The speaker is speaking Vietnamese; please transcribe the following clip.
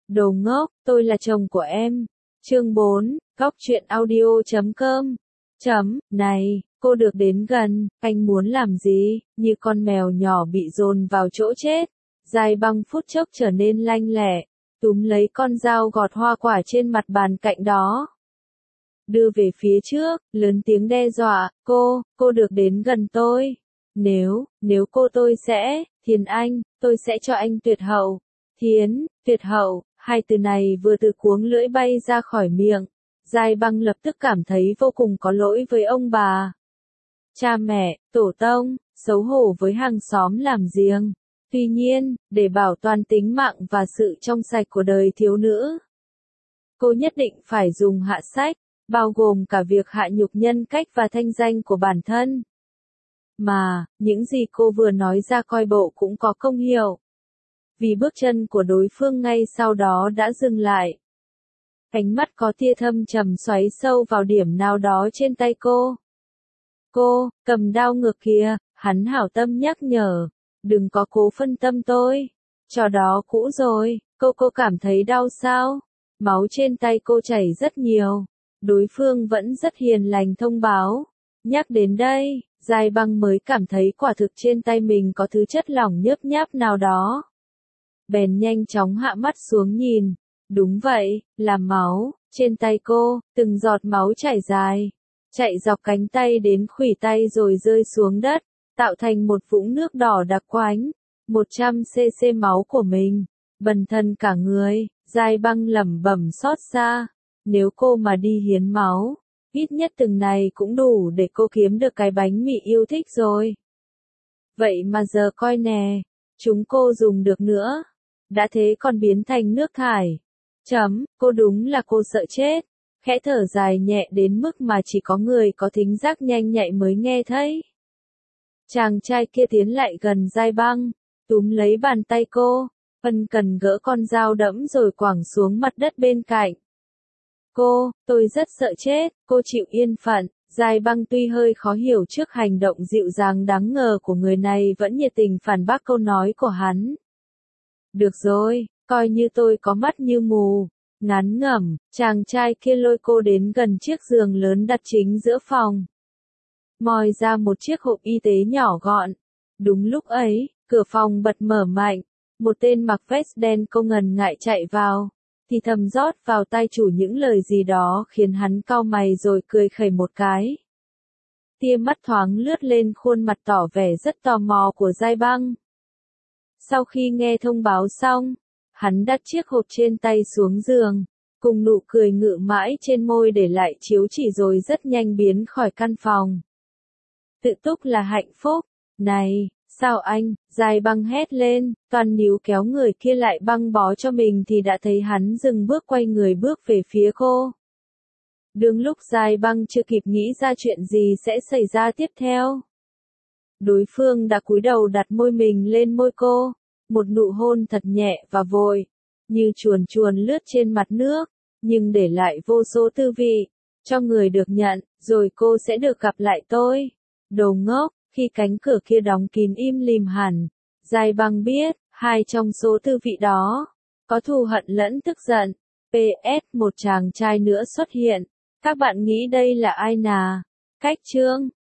Đồ ngốc, tôi là chồng của em. Chương 4, Góc truyện audio.com. Này, cô được đến gần, anh muốn làm gì? Như con mèo nhỏ bị dồn vào chỗ chết. Giai Băng phút chốc trở nên lanh lẹ, túm lấy con dao gọt hoa quả trên mặt bàn cạnh đó. Đưa về phía trước, lớn tiếng đe dọa, cô được đến gần tôi. Nếu cô tôi sẽ, Thiến Anh, tôi sẽ cho anh tuyệt hậu. Tuyệt hậu, hai từ này vừa từ cuống lưỡi bay ra khỏi miệng. Giai Băng lập tức cảm thấy vô cùng có lỗi với ông bà. Cha mẹ, tổ tông, xấu hổ với hàng xóm làm giềng. Tuy nhiên, để bảo toàn tính mạng và sự trong sạch của đời thiếu nữ, cô nhất định phải dùng hạ sách, bao gồm cả việc hạ nhục nhân cách và thanh danh của bản thân. Mà, những gì cô vừa nói ra coi bộ cũng có công hiệu. Vì bước chân của đối phương ngay sau đó đã dừng lại. Ánh mắt có tia thâm trầm xoáy sâu vào điểm nào đó trên tay cô. Cô, cầm dao ngược kìa, hắn hảo tâm nhắc nhở. Đừng có cố phân tâm tôi. Trò đó cũ rồi, cô cảm thấy đau sao? Máu trên tay cô chảy rất nhiều. Đối phương vẫn rất hiền lành thông báo. Nhắc đến đây, Giai Băng mới cảm thấy quả thực trên tay mình có thứ chất lỏng nhớp nháp nào đó. Bèn nhanh chóng hạ mắt xuống nhìn. Đúng vậy, là máu. Trên tay cô, từng giọt máu chảy dài, chạy dọc cánh tay đến khuỷu tay rồi rơi xuống đất, tạo thành một vũng nước đỏ đặc quánh. 100cc máu của mình, bần thần cả người. Giai Băng lẩm bẩm xót xa. Nếu cô mà đi hiến máu, ít nhất từng này cũng đủ để cô kiếm được cái bánh mì yêu thích rồi. Vậy mà giờ coi nè, chúng cô dùng được nữa. Đã thế còn biến thành nước thải. Cô đúng là cô sợ chết. Khẽ thở dài nhẹ đến mức mà chỉ có người có thính giác nhanh nhạy mới nghe thấy. Chàng trai kia tiến lại gần Giai Băng, túm lấy bàn tay cô, ân cần gỡ con dao đẫm rồi quẳng xuống mặt đất bên cạnh. Tôi rất sợ chết, cô chịu yên phận. Giai Băng tuy hơi khó hiểu trước hành động dịu dàng đáng ngờ của người này vẫn nhiệt tình phản bác câu nói của hắn. Được rồi, coi như tôi có mắt như mù. Ngắn ngẩm, chàng trai kia lôi cô đến gần chiếc giường lớn đặt chính giữa phòng. Moi ra một chiếc hộp y tế nhỏ gọn. Đúng lúc ấy, cửa phòng bật mở mạnh. Một tên mặc vest đen không ngần ngại chạy vào, thì thầm rót vào tai chủ những lời gì đó khiến hắn cau mày rồi cười khẩy một cái. Tia mắt thoáng lướt lên khuôn mặt tỏ vẻ rất tò mò của Giai Băng. Sau khi nghe thông báo xong, hắn đặt chiếc hộp trên tay xuống giường, cùng nụ cười ngự mãi trên môi để lại chiếu chỉ rồi rất nhanh biến khỏi căn phòng. Tự túc là hạnh phúc. Này, sao anh? Giai Băng hét lên, toàn níu kéo người kia lại băng bó cho mình thì đã thấy hắn dừng bước quay người bước về phía cô. Đương lúc Giai Băng chưa kịp nghĩ ra chuyện gì sẽ xảy ra tiếp theo, đối phương đã cúi đầu đặt môi mình lên môi cô. Một nụ hôn thật nhẹ và vội, như chuồn chuồn lướt trên mặt nước, nhưng để lại vô số tư vị, cho người được nhận, rồi cô sẽ được gặp lại tôi. Đồ ngốc, khi cánh cửa kia đóng kín im lìm hẳn, Giai Băng biết, hai trong số tư vị đó, có thù hận lẫn tức giận. PS, một chàng trai nữa xuất hiện. Các bạn nghĩ đây là ai nà? Cách chương.